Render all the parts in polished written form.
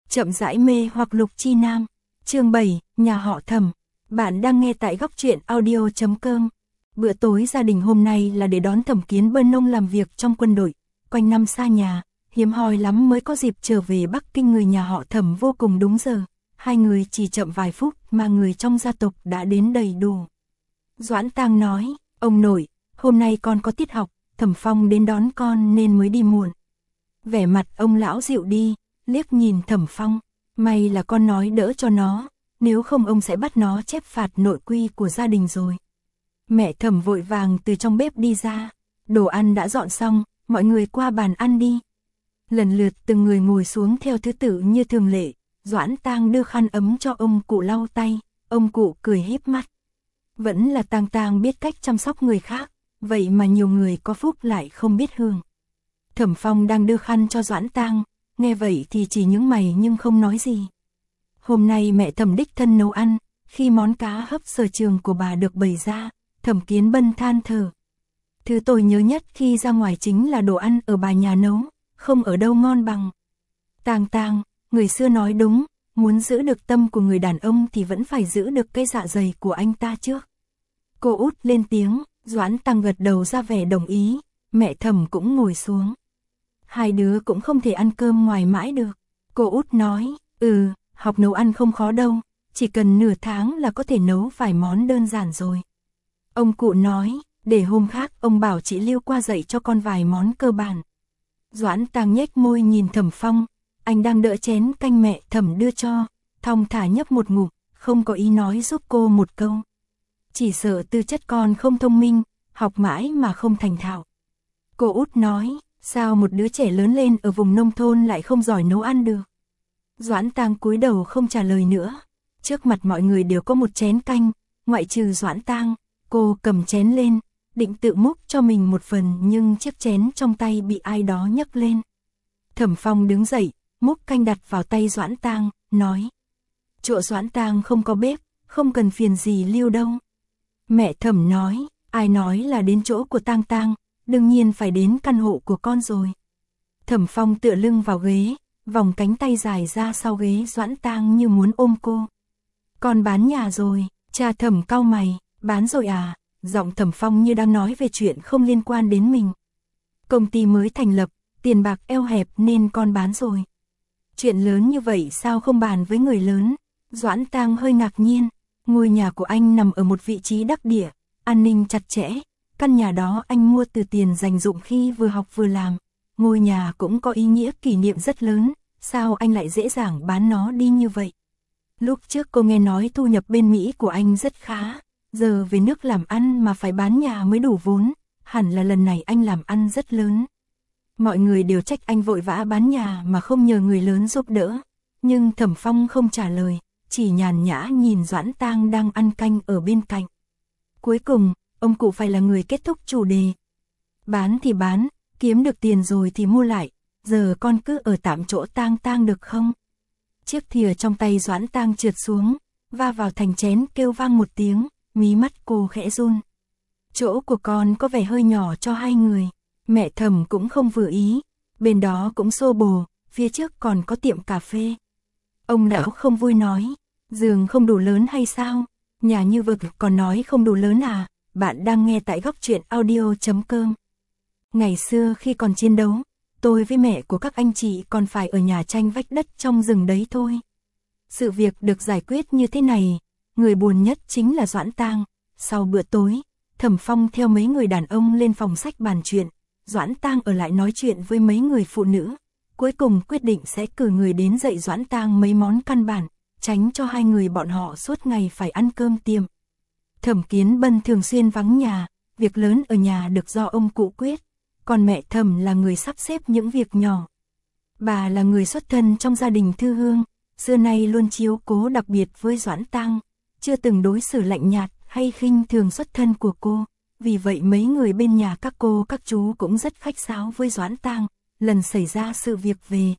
Chậm rãi mê hoặc Lục Chi Nam. Chương 7, nhà họ Thẩm. Bạn đang nghe tại góc truyện audio.com. Bữa tối gia đình hôm nay là để đón Thẩm Kiến Bân Nông làm việc trong quân đội, quanh năm xa nhà, hiếm hoi lắm mới có dịp trở về Bắc Kinh. Người nhà họ Thẩm vô cùng đúng giờ, hai người chỉ chậm vài phút mà người trong gia tộc đã đến đầy đủ. Doãn Tang nói, ông nội, hôm nay con có tiết học, Thẩm Phong đến đón con nên mới đi muộn. Vẻ mặt ông lão dịu đi, liếc nhìn Thẩm Phong, may là con nói đỡ cho nó, nếu không ông sẽ bắt nó chép phạt nội quy của gia đình rồi. Mẹ Thẩm vội vàng từ trong bếp đi ra, đồ ăn đã dọn xong, mọi người qua bàn ăn đi. Lần lượt từng người ngồi xuống theo thứ tự như thường lệ, Doãn Tang đưa khăn ấm cho ông cụ lau tay, ông cụ cười híp mắt. Vẫn là Tang Tang biết cách chăm sóc người khác, vậy mà nhiều người có phúc lại không biết hưởng. Thẩm Phong đang đưa khăn cho Doãn Tang, nghe vậy thì chỉ nhướng mày nhưng không nói gì. Hôm nay mẹ Thẩm đích thân nấu ăn, khi món cá hấp sở trường của bà được bày ra, Thẩm Kiến Bân than thở. Thứ tôi nhớ nhất khi ra ngoài chính là đồ ăn ở bà nhà nấu, không ở đâu ngon bằng. Tang Tang, người xưa nói đúng, muốn giữ được tâm của người đàn ông thì vẫn phải giữ được cái dạ dày của anh ta trước. Cô út lên tiếng, Doãn Tang gật đầu ra vẻ đồng ý, mẹ Thẩm cũng ngồi xuống. Hai đứa cũng không thể ăn cơm ngoài mãi được. Cô út nói, học nấu ăn không khó đâu, chỉ cần nửa tháng là có thể nấu vài món đơn giản rồi. Ông cụ nói, để hôm khác ông bảo chị Lưu qua dạy cho con vài món cơ bản. Doãn Tang nhếch môi nhìn Thẩm Phong, anh đang đỡ chén canh mẹ Thẩm đưa cho, thong thả nhấp một ngụm, không có ý nói giúp cô một câu. Chỉ sợ tư chất con không thông minh, học mãi mà không thành thạo. Cô út nói, sao một đứa trẻ lớn lên ở vùng nông thôn lại không giỏi nấu ăn được? Doãn Tang cúi đầu không trả lời nữa. Trước mặt mọi người đều có một chén canh, ngoại trừ Doãn Tang, cô cầm chén lên, định tự múc cho mình một phần nhưng chiếc chén trong tay bị ai đó nhấc lên. Thẩm Phong đứng dậy, múc canh đặt vào tay Doãn Tang, nói. Chỗ Doãn Tang không có bếp, không cần phiền gì Lưu đâu. Mẹ Thẩm nói, ai nói là đến chỗ của Tang Tang, đương nhiên phải đến căn hộ của con rồi. Thẩm Phong tựa lưng vào ghế, vòng cánh tay dài ra sau ghế Doãn Tang như muốn ôm cô. Con bán nhà rồi, cha Thẩm cau mày, bán rồi à? Giọng Thẩm Phong như đang nói về chuyện không liên quan đến mình. Công ty mới thành lập, tiền bạc eo hẹp nên con bán rồi. Chuyện lớn như vậy sao không bàn với người lớn? Doãn Tang hơi ngạc nhiên, ngôi nhà của anh nằm ở một vị trí đắc địa, an ninh chặt chẽ. Căn nhà đó anh mua từ tiền dành dụm khi vừa học vừa làm. Ngôi nhà cũng có ý nghĩa kỷ niệm rất lớn, sao anh lại dễ dàng bán nó đi như vậy? Lúc trước cô nghe nói thu nhập bên Mỹ của anh rất khá, giờ về nước làm ăn mà phải bán nhà mới đủ vốn, hẳn là lần này anh làm ăn rất lớn. Mọi người đều trách anh vội vã bán nhà mà không nhờ người lớn giúp đỡ, nhưng Thẩm Phong không trả lời, chỉ nhàn nhã nhìn Doãn Tang đang ăn canh ở bên cạnh. Cuối cùng, ông cụ phải là người kết thúc chủ đề. Bán thì bán, kiếm được tiền rồi thì mua lại, giờ con cứ ở tạm chỗ Tang Tang được không? Chiếc thìa trong tay Doãn Tang trượt xuống, va vào thành chén kêu vang một tiếng, mí mắt cô khẽ run. Chỗ của con có vẻ hơi nhỏ cho hai người, mẹ Thẩm cũng không vừa ý, bên đó cũng xô bồ, phía trước còn có tiệm cà phê. Ông lão không vui nói, giường không đủ lớn hay sao? Nhà như vực còn nói không đủ lớn à? Bạn đang nghe tại góc truyện audio.com. Ngày xưa khi còn chiến đấu, tôi với mẹ của các anh chị còn phải ở nhà tranh vách đất trong rừng đấy thôi. Sự việc được giải quyết như thế này, người buồn nhất chính là Doãn Tang. Sau bữa tối, Thẩm Phong theo mấy người đàn ông lên phòng sách bàn chuyện, Doãn Tang ở lại nói chuyện với mấy người phụ nữ. Cuối cùng quyết định sẽ cử người đến dạy Doãn Tang mấy món căn bản, tránh cho hai người bọn họ suốt ngày phải ăn cơm tiệm. Thẩm Kiến Bân thường xuyên vắng nhà, việc lớn ở nhà được do ông cụ quyết, còn mẹ Thẩm là người sắp xếp những việc nhỏ. Bà là người xuất thân trong gia đình thư hương, xưa nay luôn chiếu cố đặc biệt với Doãn Tang, chưa từng đối xử lạnh nhạt hay khinh thường xuất thân của cô, vì vậy mấy người bên nhà các cô các chú cũng rất khách sáo với Doãn Tang. Lần xảy ra sự việc về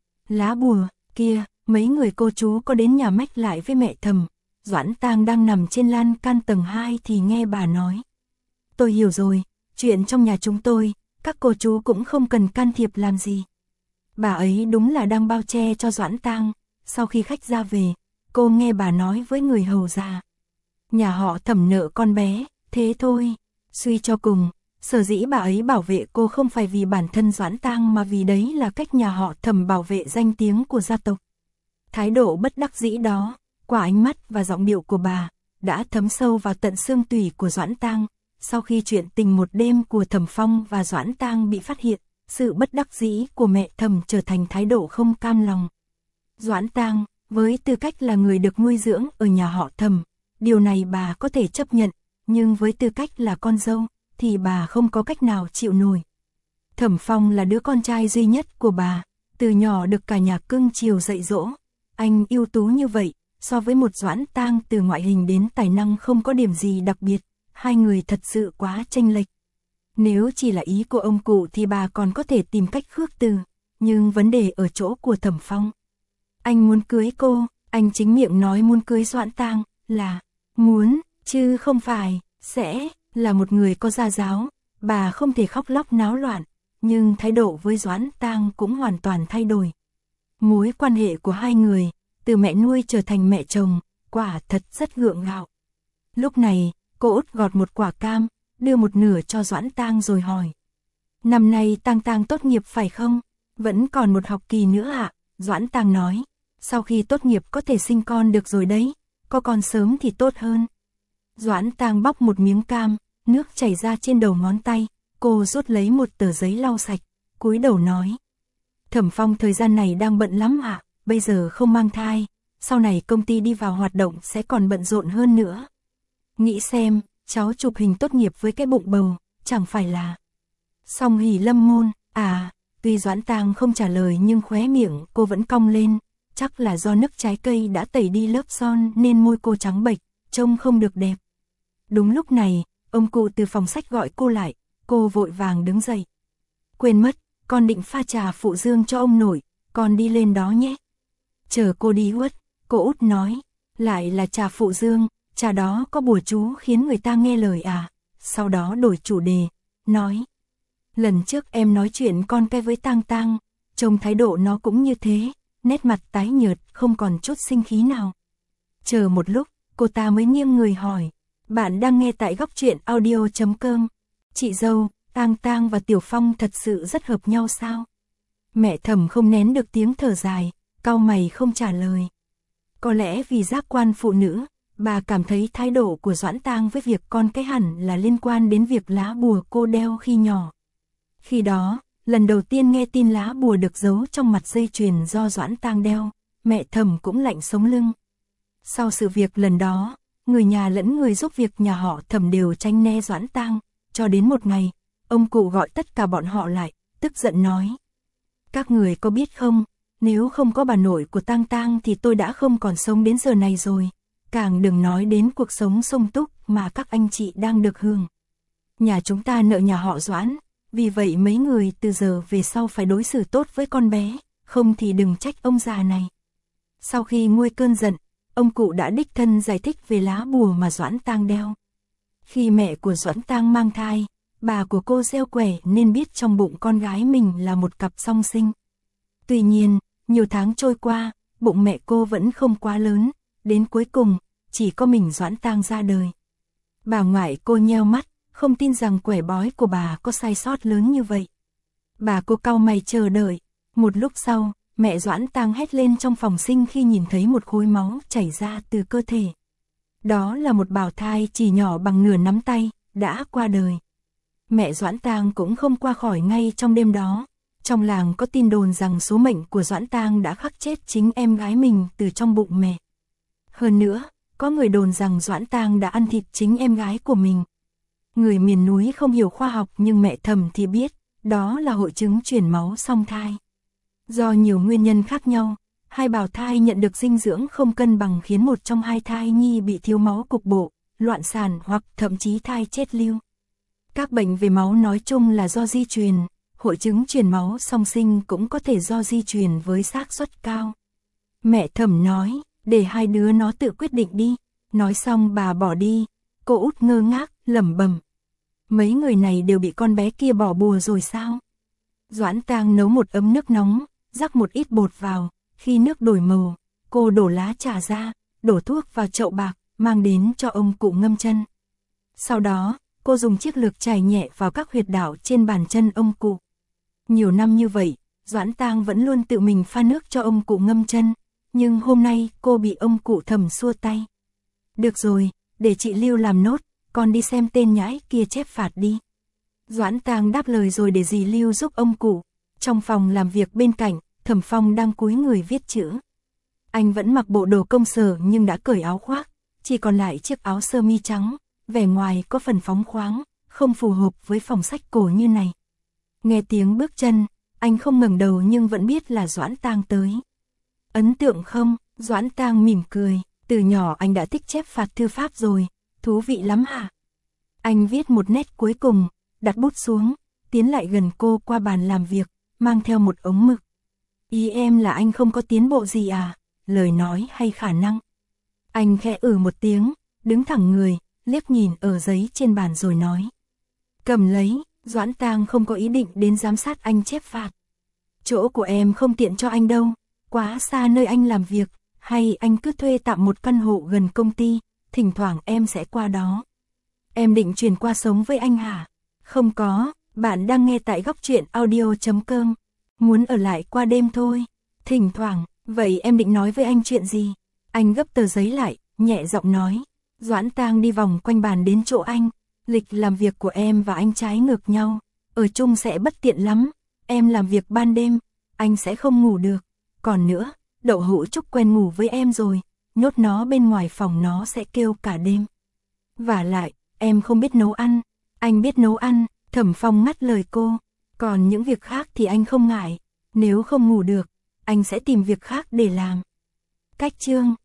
lá bùa kia, mấy người cô chú có đến nhà mách lại với mẹ Thẩm. Doãn Tang đang nằm trên lan can tầng 2 thì nghe bà nói. Tôi hiểu rồi, chuyện trong nhà chúng tôi, các cô chú cũng không cần can thiệp làm gì. Bà ấy đúng là đang bao che cho Doãn Tang, Sau khi khách ra về, cô nghe bà nói với người hầu già. Nhà họ Thẩm nợ con bé, thế thôi. Suy cho cùng, sở dĩ bà ấy bảo vệ cô không phải vì bản thân Doãn Tang mà vì đấy là cách nhà họ Thẩm bảo vệ danh tiếng của gia tộc. Thái độ bất đắc dĩ đó, qua ánh mắt và giọng điệu của bà, đã thấm sâu vào tận xương tủy của Doãn Tang. Sau khi chuyện tình một đêm của Thẩm Phong và Doãn Tang bị phát hiện, sự bất đắc dĩ của mẹ Thẩm trở thành thái độ không cam lòng. Doãn Tang, với tư cách là người được nuôi dưỡng ở nhà họ Thẩm, điều này bà có thể chấp nhận, nhưng với tư cách là con dâu, thì bà không có cách nào chịu nổi. Thẩm Phong là đứa con trai duy nhất của bà, từ nhỏ được cả nhà cưng chiều dạy dỗ. Anh ưu tú như vậy, so với một Doãn Tang từ ngoại hình đến tài năng không có điểm gì đặc biệt, hai người thật sự quá chênh lệch. Nếu chỉ là ý của ông cụ thì bà còn có thể tìm cách khước từ, nhưng vấn đề ở chỗ của Thẩm Phong. Anh muốn cưới cô, anh chính miệng nói muốn cưới Doãn Tang, là muốn, chứ không phải, sẽ là một người có gia giáo. Bà không thể khóc lóc náo loạn, nhưng thái độ với Doãn Tang cũng hoàn toàn thay đổi. Mối quan hệ của hai người, từ mẹ nuôi trở thành mẹ chồng, quả thật rất gượng gạo. Lúc này, cô Út gọt một quả cam, đưa một nửa cho Doãn Tang rồi hỏi. Năm nay Tang Tang tốt nghiệp phải không? Vẫn còn một học kỳ nữa ạ, Doãn Tang nói. Sau khi tốt nghiệp có thể sinh con được rồi đấy, có con sớm thì tốt hơn. Doãn Tang bóc một miếng cam, nước chảy ra trên đầu ngón tay, cô rút lấy một tờ giấy lau sạch, cúi đầu nói. Thẩm Phong thời gian này đang bận lắm ạ, bây giờ không mang thai, sau này công ty đi vào hoạt động sẽ còn bận rộn hơn nữa. Nghĩ xem, cháu chụp hình tốt nghiệp với cái bụng bầu, chẳng phải là song hỷ lâm môn, à, tuy Doãn Tang không trả lời nhưng khóe miệng cô vẫn cong lên, chắc là do nước trái cây đã tẩy đi lớp son nên môi cô trắng bệch, trông không được đẹp. Đúng lúc này, ông cụ từ phòng sách gọi cô lại, cô vội vàng đứng dậy. Quên mất, con định pha trà phụ dương cho ông nội, con đi lên đó nhé. Chờ cô đi Út, cô Út nói, lại là trà phụ dương, trà đó có bùa chú khiến người ta nghe lời à, sau đó đổi chủ đề, nói. Lần trước em nói chuyện con cái với Tang Tang, trông thái độ nó cũng như thế, nét mặt tái nhợt, không còn chút sinh khí nào. Chờ một lúc, cô ta mới nghiêng người hỏi, bạn đang nghe tại góc truyện audio.com. Chị dâu, Tang Tang và Tiểu Phong thật sự rất hợp nhau sao? Mẹ Thẩm không nén được tiếng thở dài, cau mày không trả lời. Có lẽ vì giác quan phụ nữ, bà cảm thấy thái độ của Doãn Tang với việc con cái hẳn là liên quan đến việc lá bùa cô đeo khi nhỏ. Khi đó, lần đầu tiên nghe tin lá bùa được giấu trong mặt dây chuyền do Doãn Tang đeo, mẹ Thẩm cũng lạnh sống lưng. Sau sự việc lần đó, người nhà lẫn người giúp việc nhà họ Thẩm đều tránh né Doãn Tang, cho đến một ngày, ông cụ gọi tất cả bọn họ lại, tức giận nói. Các người có biết không, nếu không có bà nội của Tang Tang thì tôi đã không còn sống đến giờ này rồi, càng đừng nói đến cuộc sống sung túc mà các anh chị đang được hưởng. Nhà chúng ta nợ nhà họ Doãn, vì vậy mấy người từ giờ về sau phải đối xử tốt với con bé, không thì đừng trách ông già này. Sau khi nguôi cơn giận, ông cụ đã đích thân giải thích về lá bùa mà Doãn Tang đeo. Khi mẹ của Doãn Tang mang thai, bà của cô gieo quẻ nên biết trong bụng con gái mình là một cặp song sinh. Tuy nhiên, nhiều tháng trôi qua, bụng mẹ cô vẫn không quá lớn, đến cuối cùng, chỉ có mình Doãn Tang ra đời. Bà ngoại cô nheo mắt, không tin rằng quẻ bói của bà có sai sót lớn như vậy. Bà cô cau mày chờ đợi, một lúc sau, mẹ Doãn Tang hét lên trong phòng sinh khi nhìn thấy một khối máu chảy ra từ cơ thể. Đó là một bào thai chỉ nhỏ bằng nửa nắm tay, đã qua đời. Mẹ Doãn Tang cũng không qua khỏi ngay trong đêm đó. Trong làng có tin đồn rằng số mệnh của Doãn Tang đã khắc chết chính em gái mình từ trong bụng mẹ. Hơn nữa, có người đồn rằng Doãn Tang đã ăn thịt chính em gái của mình. Người miền núi không hiểu khoa học nhưng mẹ Thẩm thì biết, đó là hội chứng chuyển máu song thai. Do nhiều nguyên nhân khác nhau, hai bào thai nhận được dinh dưỡng không cân bằng khiến một trong hai thai nhi bị thiếu máu cục bộ, loạn sản hoặc thậm chí thai chết lưu. Các bệnh về máu nói chung là do di truyền, hội chứng chuyển máu song sinh cũng có thể do di truyền với xác suất cao. Mẹ Thẩm nói, để hai đứa nó tự quyết định đi. Nói xong bà bỏ đi, cô Út ngơ ngác, lẩm bẩm. Mấy người này đều bị con bé kia bỏ bùa rồi sao? Doãn Tang nấu một ấm nước nóng, rắc một ít bột vào, khi nước đổi màu, cô đổ lá trà ra, đổ thuốc vào chậu bạc, mang đến cho ông cụ ngâm chân. Sau đó, cô dùng chiếc lược chải nhẹ vào các huyệt đạo trên bàn chân ông cụ. Nhiều năm như vậy, Doãn Tang vẫn luôn tự mình pha nước cho ông cụ ngâm chân, nhưng hôm nay cô bị ông cụ Thẩm xua tay. Được rồi, để chị Lưu làm nốt, con đi xem tên nhãi kia chép phạt đi. Doãn Tang đáp lời rồi để dì Lưu giúp ông cụ. Trong phòng làm việc bên cạnh, Thẩm Phong đang cúi người viết chữ. Anh vẫn mặc bộ đồ công sở nhưng đã cởi áo khoác, chỉ còn lại chiếc áo sơ mi trắng, vẻ ngoài có phần phóng khoáng, không phù hợp với phòng sách cổ như này. Nghe tiếng bước chân, anh không ngẩng đầu nhưng vẫn biết là Doãn Tang tới. Ấn tượng không? Doãn Tang mỉm cười, từ nhỏ anh đã thích chép phạt thư pháp rồi, thú vị lắm hả? Anh viết một nét cuối cùng, đặt bút xuống, tiến lại gần cô qua bàn làm việc, mang theo một ống mực. Ý em là anh không có tiến bộ gì à? Lời nói hay khả năng? Anh khẽ một tiếng, đứng thẳng người, liếc nhìn ở giấy trên bàn rồi nói. Cầm lấy. Doãn Tang không có ý định đến giám sát anh chép phạt. Chỗ của em không tiện cho anh đâu, quá xa nơi anh làm việc, hay anh cứ thuê tạm một căn hộ gần công ty, thỉnh thoảng em sẽ qua đó. Em định chuyển qua sống với anh hả? Không có, bạn đang nghe tại góc truyện audio.com. Muốn ở lại qua đêm thôi. Thỉnh thoảng, vậy em định nói với anh chuyện gì? Anh gấp tờ giấy lại, nhẹ giọng nói. Doãn Tang đi vòng quanh bàn đến chỗ anh. Lịch làm việc của em và anh trái ngược nhau, ở chung sẽ bất tiện lắm. Em làm việc ban đêm, anh sẽ không ngủ được. Còn nữa, Đậu Hũ Trúc quen ngủ với em rồi, nhốt nó bên ngoài phòng nó sẽ kêu cả đêm. Vả lại, em không biết nấu ăn. Anh biết nấu ăn. Thẩm Phong ngắt lời cô. Còn những việc khác thì anh không ngại. Nếu không ngủ được, anh sẽ tìm việc khác để làm. Cách chương